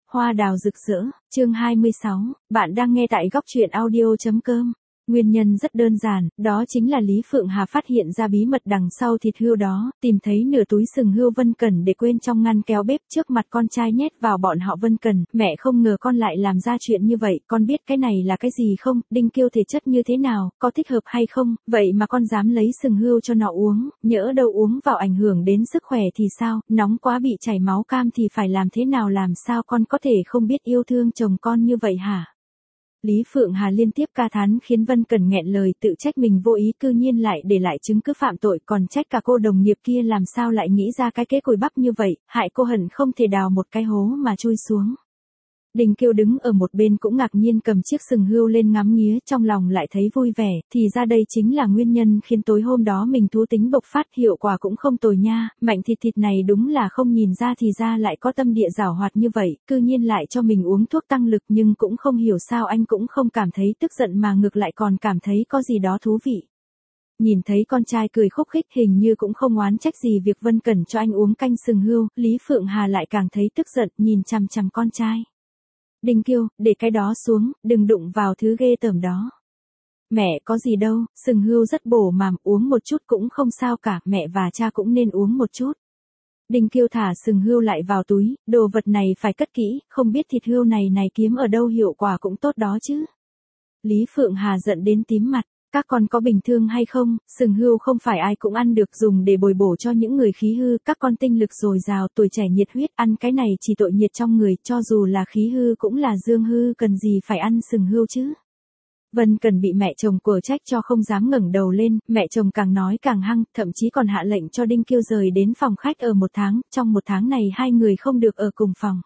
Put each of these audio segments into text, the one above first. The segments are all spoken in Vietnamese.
Hoa đào rực rỡ, chương 26, bạn đang nghe tại góc truyện audio.com. Nguyên nhân rất đơn giản, đó chính là Lý Phượng Hà phát hiện ra bí mật đằng sau thịt hươu đó, tìm thấy nửa túi sừng hươu Vân Cẩn để quên trong ngăn kéo bếp trước mặt con trai nhét vào bọn họ. Vân Cẩn, mẹ không ngờ con lại làm ra chuyện như vậy, con biết cái này là cái gì không, Đinh Kiêu thể chất như thế nào, có thích hợp hay không, vậy mà con dám lấy sừng hươu cho nó uống, nhỡ đâu uống vào ảnh hưởng đến sức khỏe thì sao, nóng quá bị chảy máu cam thì phải làm thế nào, làm sao con có thể không biết yêu thương chồng con như vậy hả? Lý Phượng Hà liên tiếp ca thán khiến Vân Cẩn nghẹn lời, tự trách mình vô ý cư nhiên lại để lại chứng cứ phạm tội, còn trách cả cô đồng nghiệp kia làm sao lại nghĩ ra cái kế cùi bắp như vậy, hại cô hận không thể đào một cái hố mà chui xuống. Đình Kiêu đứng ở một bên cũng ngạc nhiên cầm chiếc sừng hươu lên ngắm nghía, trong lòng lại thấy vui vẻ, thì ra đây chính là nguyên nhân khiến tối hôm đó mình thú tính bộc phát, hiệu quả cũng không tồi nha, Mạnh thịt này đúng là không nhìn ra thì ra lại có tâm địa giảo hoạt như vậy, cư nhiên lại cho mình uống thuốc tăng lực, nhưng cũng không hiểu sao anh cũng không cảm thấy tức giận mà ngược lại còn cảm thấy có gì đó thú vị. Nhìn thấy con trai cười khúc khích hình như cũng không oán trách gì việc Vân Cẩn cho anh uống canh sừng hươu, Lý Phượng Hà lại càng thấy tức giận, nhìn chằm chằm con trai. Đình Kiêu, để cái đó xuống, đừng đụng vào thứ ghê tởm đó. Mẹ có gì đâu, sừng hươu rất bổ màm, uống một chút cũng không sao cả, mẹ và cha cũng nên uống một chút. Đình Kiêu thả sừng hươu lại vào túi, đồ vật này phải cất kỹ, không biết thịt hươu này kiếm ở đâu, hiệu quả cũng tốt đó chứ. Lý Phượng Hà giận đến tím mặt. Các con có bình thường hay không, sừng hươu không phải ai cũng ăn được, dùng để bồi bổ cho những người khí hư, các con tinh lực dồi dào, tuổi trẻ nhiệt huyết, ăn cái này chỉ tội nhiệt trong người, cho dù là khí hư cũng là dương hư, cần gì phải ăn sừng hươu chứ. Vân Cẩn bị mẹ chồng quở trách cho không dám ngẩng đầu lên, mẹ chồng càng nói càng hăng, thậm chí còn hạ lệnh cho Đinh Kiêu rời đến phòng khách ở 1 tháng, trong 1 tháng này hai người không được ở cùng phòng.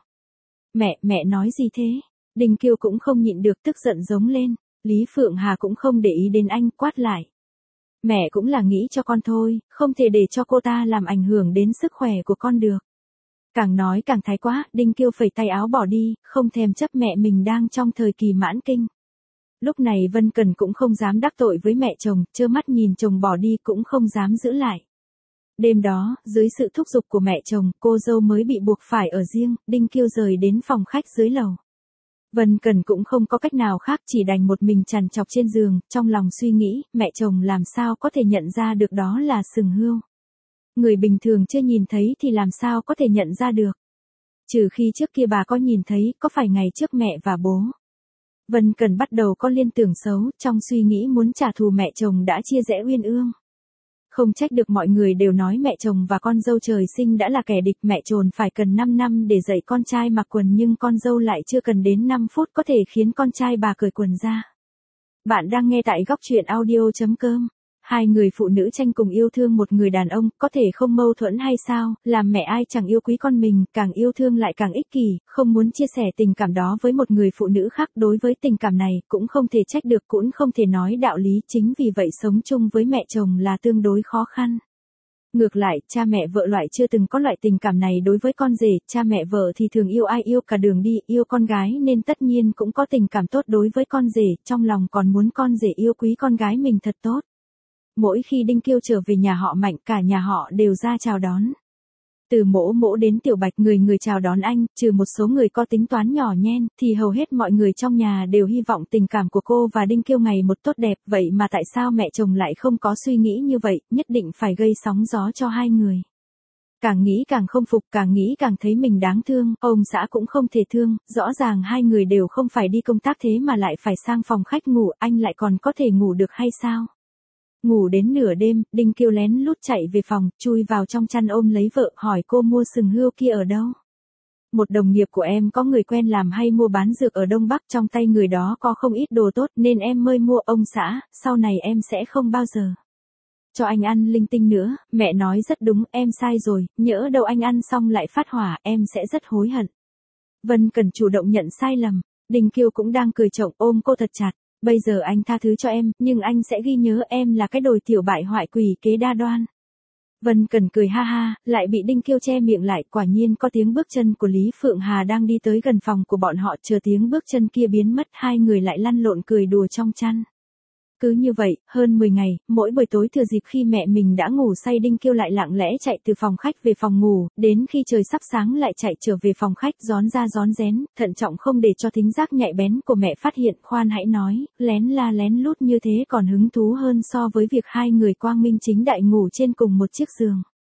Mẹ nói gì thế? Đinh Kiêu cũng không nhịn được tức giận giống lên. Lý Phượng Hà cũng không để ý đến anh, quát lại. Mẹ cũng là nghĩ cho con thôi, không thể để cho cô ta làm ảnh hưởng đến sức khỏe của con được. Càng nói càng thái quá, Đinh Kiêu phẩy tay áo bỏ đi, không thèm chấp mẹ mình đang trong thời kỳ mãn kinh. Lúc này Vân Cẩn cũng không dám đắc tội với mẹ chồng, trơ mắt nhìn chồng bỏ đi cũng không dám giữ lại. Đêm đó, dưới sự thúc giục của mẹ chồng, cô dâu mới bị buộc phải ở riêng, Đinh Kiêu rời đến phòng khách dưới lầu. Vân Cẩn cũng không có cách nào khác, chỉ đành một mình trằn trọc trên giường, trong lòng suy nghĩ, mẹ chồng làm sao có thể nhận ra được đó là sừng hươu. Người bình thường chưa nhìn thấy thì làm sao có thể nhận ra được. Trừ khi trước kia bà có nhìn thấy, có phải ngày trước mẹ và bố. Vân Cẩn bắt đầu có liên tưởng xấu, trong suy nghĩ muốn trả thù mẹ chồng đã chia rẽ uyên ương. Không trách được mọi người đều nói mẹ chồng và con dâu trời sinh đã là kẻ địch, mẹ chồng phải cần 5 năm để dạy con trai mặc quần nhưng con dâu lại chưa cần đến 5 phút có thể khiến con trai bà cởi quần ra. Bạn đang nghe tại góc truyện audio.com. Hai người phụ nữ tranh cùng yêu thương một người đàn ông, có thể không mâu thuẫn hay sao, làm mẹ ai chẳng yêu quý con mình, càng yêu thương lại càng ích kỷ, không muốn chia sẻ tình cảm đó với một người phụ nữ khác, đối với tình cảm này, cũng không thể trách được, cũng không thể nói đạo lý, chính vì vậy sống chung với mẹ chồng là tương đối khó khăn. Ngược lại, cha mẹ vợ loại chưa từng có loại tình cảm này đối với con rể, cha mẹ vợ thì thường yêu ai yêu cả đường đi, yêu con gái nên tất nhiên cũng có tình cảm tốt đối với con rể, trong lòng còn muốn con rể yêu quý con gái mình thật tốt. Mỗi khi Đinh Kiêu trở về nhà họ Mạnh, cả nhà họ đều ra chào đón. Từ Mỗ đến Tiểu Bạch, người chào đón anh, trừ một số người có tính toán nhỏ nhen, thì hầu hết mọi người trong nhà đều hy vọng tình cảm của cô và Đinh Kiêu ngày một tốt đẹp, vậy mà tại sao mẹ chồng lại không có suy nghĩ như vậy, nhất định phải gây sóng gió cho hai người. Càng nghĩ càng không phục, càng nghĩ càng thấy mình đáng thương, ông xã cũng không thể thương, rõ ràng hai người đều không phải đi công tác thế mà lại phải sang phòng khách ngủ, anh lại còn có thể ngủ được hay sao? Ngủ đến nửa đêm, Đinh Kiêu lén lút chạy về phòng, chui vào trong chăn ôm lấy vợ, hỏi cô mua sừng hươu kia ở đâu. Một đồng nghiệp của em có người quen làm hay mua bán dược ở Đông Bắc, trong tay người đó có không ít đồ tốt nên em mới mua. Ông xã, sau này em sẽ không bao giờ cho anh ăn linh tinh nữa, mẹ nói rất đúng, em sai rồi, nhỡ đâu anh ăn xong lại phát hỏa, em sẽ rất hối hận. Vân Cẩn chủ động nhận sai lầm, Đinh Kiêu cũng đang cười trộm ôm cô thật chặt. Bây giờ anh tha thứ cho em, nhưng anh sẽ ghi nhớ em là cái đồi tiểu bại hoại quỷ kế đa đoan. Vân Cẩn cười ha ha, lại bị Đinh Kiêu che miệng lại, quả nhiên có tiếng bước chân của Lý Phượng Hà đang đi tới gần phòng của bọn họ, chờ tiếng bước chân kia biến mất, hai người lại lăn lộn cười đùa trong chăn. Cứ như vậy, hơn 10 ngày, mỗi buổi tối thừa dịp khi mẹ mình đã ngủ say Đinh Kiêu lại lặng lẽ chạy từ phòng khách về phòng ngủ, đến khi trời sắp sáng lại chạy trở về phòng khách rón ra rón rén, thận trọng không để cho thính giác nhạy bén của mẹ phát hiện. Khoan hãy nói, lén la lén lút như thế còn hứng thú hơn so với việc hai người quang minh chính đại ngủ trên cùng một chiếc giường.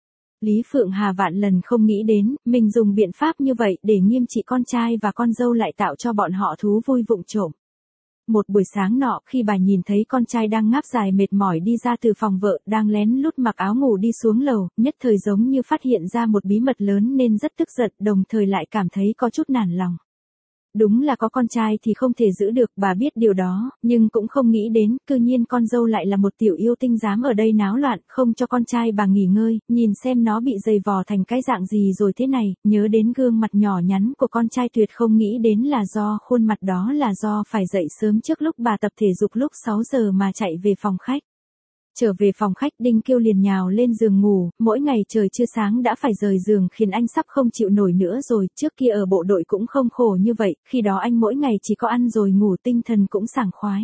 Lý Phượng Hà vạn lần không nghĩ đến, mình dùng biện pháp như vậy để nghiêm trị con trai và con dâu lại tạo cho bọn họ thú vui vụng trộm. Một buổi sáng nọ, khi bà nhìn thấy con trai đang ngáp dài mệt mỏi đi ra từ phòng vợ, đang lén lút mặc áo ngủ đi xuống lầu, nhất thời giống như phát hiện ra một bí mật lớn nên rất tức giận, đồng thời lại cảm thấy có chút nản lòng. Đúng là có con trai thì không thể giữ được, bà biết điều đó, nhưng cũng không nghĩ đến, cư nhiên con dâu lại là một tiểu yêu tinh dám ở đây náo loạn, không cho con trai bà nghỉ ngơi, nhìn xem nó bị dày vò thành cái dạng gì rồi thế này, nhớ đến gương mặt nhỏ nhắn của con trai tuyệt không nghĩ đến là do khuôn mặt đó là do phải dậy sớm trước lúc bà tập thể dục lúc 6 giờ mà chạy về phòng khách. Trở về phòng khách Đinh Kiêu liền nhào lên giường ngủ, mỗi ngày trời chưa sáng đã phải rời giường khiến anh sắp không chịu nổi nữa rồi, trước kia ở bộ đội cũng không khổ như vậy, khi đó anh mỗi ngày chỉ có ăn rồi ngủ tinh thần cũng sảng khoái.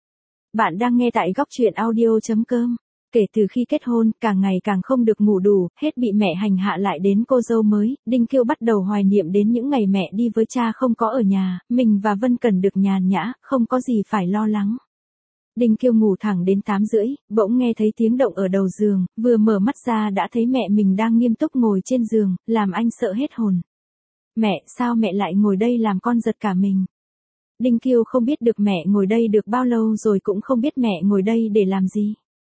Bạn đang nghe tại góc truyện audio.com. Kể từ khi kết hôn, càng ngày càng không được ngủ đủ, hết bị mẹ hành hạ lại đến cô dâu mới, Đinh Kiêu bắt đầu hoài niệm đến những ngày mẹ đi với cha không có ở nhà, mình và Vân Cần được nhàn nhã, không có gì phải lo lắng. Đinh Kiêu ngủ thẳng đến 8:30, bỗng nghe thấy tiếng động ở đầu giường, vừa mở mắt ra đã thấy mẹ mình đang nghiêm túc ngồi trên giường, làm anh sợ hết hồn. Mẹ, sao mẹ lại ngồi đây làm con giật cả mình? Đinh Kiêu không biết được mẹ ngồi đây được bao lâu rồi cũng không biết mẹ ngồi đây để làm gì.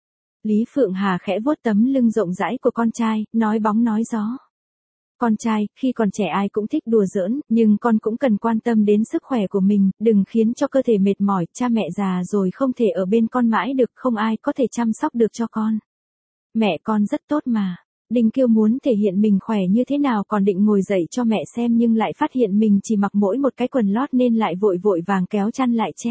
Lý Phượng Hà khẽ vuốt tấm lưng rộng rãi của con trai, nói bóng nói gió. Con trai, khi còn trẻ ai cũng thích đùa giỡn, nhưng con cũng cần quan tâm đến sức khỏe của mình, đừng khiến cho cơ thể mệt mỏi, cha mẹ già rồi không thể ở bên con mãi được, không ai có thể chăm sóc được cho con. Mẹ con rất tốt mà. Đinh Kiêu muốn thể hiện mình khỏe như thế nào còn định ngồi dậy cho mẹ xem nhưng lại phát hiện mình chỉ mặc mỗi một cái quần lót nên lại vội vội vàng kéo chăn lại che.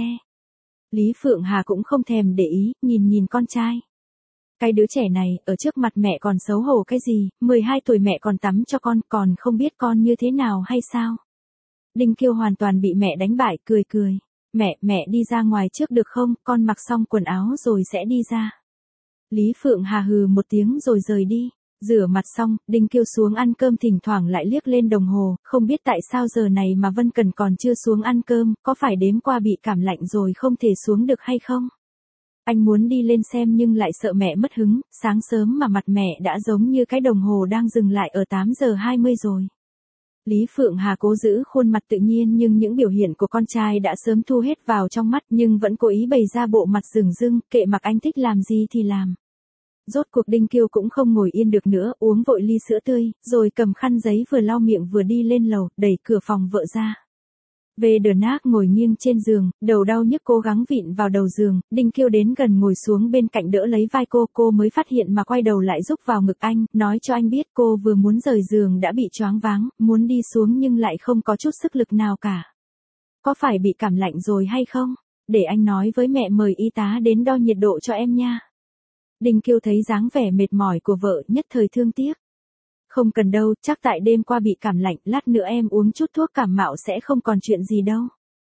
Lý Phượng Hà cũng không thèm để ý, nhìn con trai. Cái đứa trẻ này, ở trước mặt mẹ còn xấu hổ cái gì, 12 tuổi mẹ còn tắm cho con, còn không biết con như thế nào hay sao? Đinh Kiêu hoàn toàn bị mẹ đánh bại, cười. Mẹ đi ra ngoài trước được không, con mặc xong quần áo rồi sẽ đi ra. Lý Phượng Hà hừ một tiếng rồi rời đi. Rửa mặt xong, Đinh Kiêu xuống ăn cơm thỉnh thoảng lại liếc lên đồng hồ, không biết tại sao giờ này mà Vân Cần còn chưa xuống ăn cơm, có phải đêm qua bị cảm lạnh rồi không thể xuống được hay không? Anh muốn đi lên xem nhưng lại sợ mẹ mất hứng, sáng sớm mà mặt mẹ đã giống như cái đồng hồ đang dừng lại ở 8:20 rồi. Lý Phượng Hà cố giữ khuôn mặt tự nhiên nhưng những biểu hiện của con trai đã sớm thu hết vào trong mắt nhưng vẫn cố ý bày ra bộ mặt dửng dưng, kệ mặc anh thích làm gì thì làm. Rốt cuộc Đinh Kiêu cũng không ngồi yên được nữa, uống vội ly sữa tươi, rồi cầm khăn giấy vừa lau miệng vừa đi lên lầu, đẩy cửa phòng vợ ra. Về đờ nác ngồi nghiêng trên giường, đầu đau nhức cố gắng vịn vào đầu giường, Đinh Kiêu đến gần ngồi xuống bên cạnh đỡ lấy vai cô mới phát hiện mà quay đầu lại rúc vào ngực anh, nói cho anh biết cô vừa muốn rời giường đã bị choáng váng, muốn đi xuống nhưng lại không có chút sức lực nào cả. Có phải bị cảm lạnh rồi hay không? Để anh nói với mẹ mời y tá đến đo nhiệt độ cho em nha. Đinh Kiêu thấy dáng vẻ mệt mỏi của vợ nhất thời thương tiếc. Không cần đâu, chắc tại đêm qua bị cảm lạnh, lát nữa em uống chút thuốc cảm mạo sẽ không còn chuyện gì đâu.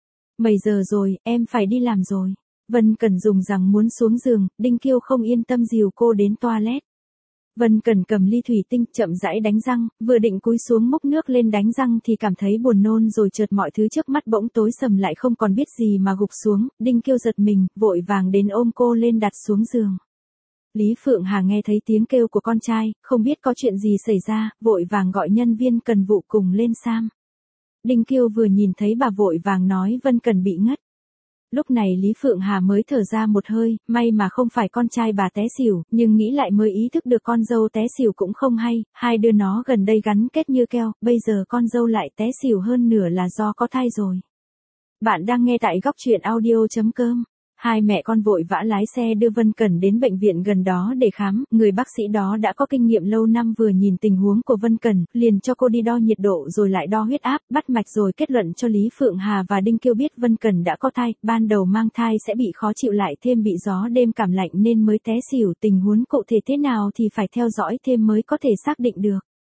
Mấy giờ rồi, em phải đi làm rồi. Vân Cần dùng rằng muốn xuống giường, Đinh Kiêu không yên tâm dìu cô đến toilet. Vân Cần cầm ly thủy tinh chậm rãi đánh răng, vừa định cúi xuống múc nước lên đánh răng thì cảm thấy buồn nôn rồi chợt mọi thứ trước mắt bỗng tối sầm lại không còn biết gì mà gục xuống, Đinh Kiêu giật mình, vội vàng đến ôm cô lên đặt xuống giường. Lý Phượng Hà nghe thấy tiếng kêu của con trai, không biết có chuyện gì xảy ra, vội vàng gọi nhân viên cần vụ cùng lên xem. Đinh Kiêu vừa nhìn thấy bà vội vàng nói Vân Cần bị ngất. Lúc này Lý Phượng Hà mới thở ra một hơi, may mà không phải con trai bà té xỉu, nhưng nghĩ lại mới ý thức được con dâu té xỉu cũng không hay, hai đứa nó gần đây gắn kết như keo, bây giờ con dâu lại té xỉu hơn nửa là do có thai rồi. Bạn đang nghe tại góc truyện audio.com. Hai mẹ con vội vã lái xe đưa Vân Cần đến bệnh viện gần đó để khám, người bác sĩ đó đã có kinh nghiệm lâu năm vừa nhìn tình huống của Vân Cần, liền cho cô đi đo nhiệt độ rồi lại đo huyết áp, bắt mạch rồi kết luận cho Lý Phượng Hà và Đinh Kiêu biết Vân Cần đã có thai, ban đầu mang thai sẽ bị khó chịu lại thêm bị gió đêm cảm lạnh nên mới té xỉu, tình huống cụ thể thế nào thì phải theo dõi thêm mới có thể xác định được.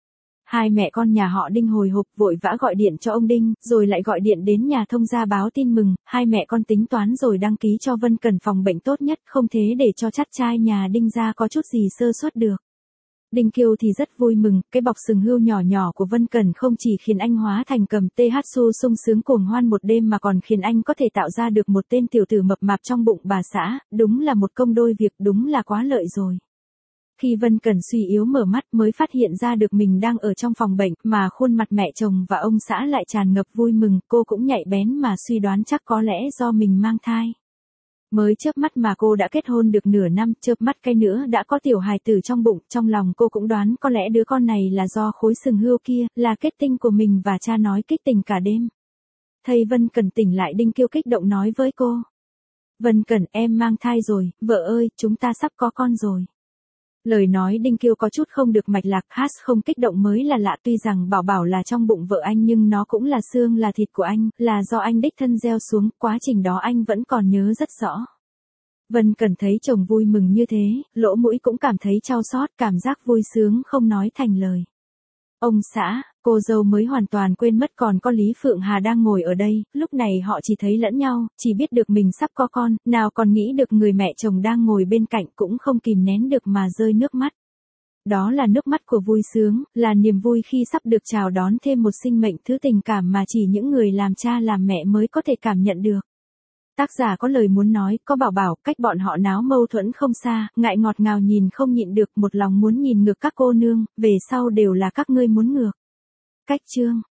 Hai mẹ con nhà họ Đinh hồi hộp vội vã gọi điện cho ông Đinh, rồi lại gọi điện đến nhà thông gia báo tin mừng, hai mẹ con tính toán rồi đăng ký cho Vân Cẩn phòng bệnh tốt nhất, không thế để cho chắt trai nhà Đinh ra có chút gì sơ suất được. Đinh Kiêu thì rất vui mừng, cái bọc sừng hươu nhỏ nhỏ của Vân Cẩn không chỉ khiến anh hóa thành cầm TH Su sung sướng cuồng hoan một đêm mà còn khiến anh có thể tạo ra được một tên tiểu tử mập mạp trong bụng bà xã, đúng là một công đôi việc, đúng là quá lợi rồi. Khi Vân Cẩn suy yếu mở mắt mới phát hiện ra được mình đang ở trong phòng bệnh, mà khuôn mặt mẹ chồng và ông xã lại tràn ngập vui mừng, cô cũng nhạy bén mà suy đoán chắc có lẽ do mình mang thai. Mới chớp mắt mà cô đã kết hôn được nửa năm, chớp mắt cái nữa đã có tiểu hài tử trong bụng, trong lòng cô cũng đoán có lẽ đứa con này là do khối sừng hươu kia, là kết tinh của mình và cha nói kích tình cả đêm. Thầy Vân Cẩn tỉnh lại, Đinh Kiêu kích động nói với cô. Vân Cẩn, em mang thai rồi, vợ ơi, chúng ta sắp có con rồi. Lời nói Đinh Kiêu có chút không được mạch lạc, hát không kích động mới là lạ, tuy rằng bảo bảo là trong bụng vợ anh nhưng nó cũng là xương là thịt của anh, là do anh đích thân gieo xuống, quá trình đó anh vẫn còn nhớ rất rõ. Vân Cẩn thấy chồng vui mừng như thế, lỗ mũi cũng cảm thấy chau xót, cảm giác vui sướng không nói thành lời. Ông xã, cô dâu mới hoàn toàn quên mất còn có Lý Phượng Hà đang ngồi ở đây, lúc này họ chỉ thấy lẫn nhau, chỉ biết được mình sắp có con, nào còn nghĩ được người mẹ chồng đang ngồi bên cạnh cũng không kìm nén được mà rơi nước mắt. Đó là nước mắt của vui sướng, là niềm vui khi sắp được chào đón thêm một sinh mệnh, thứ tình cảm mà chỉ những người làm cha làm mẹ mới có thể cảm nhận được. Tác giả có lời muốn nói, có bảo bảo, cách bọn họ náo mâu thuẫn không xa, ngại ngọt ngào nhìn không nhịn được, một lòng muốn nhìn ngược các cô nương, về sau đều là các ngươi muốn ngược. Cách chương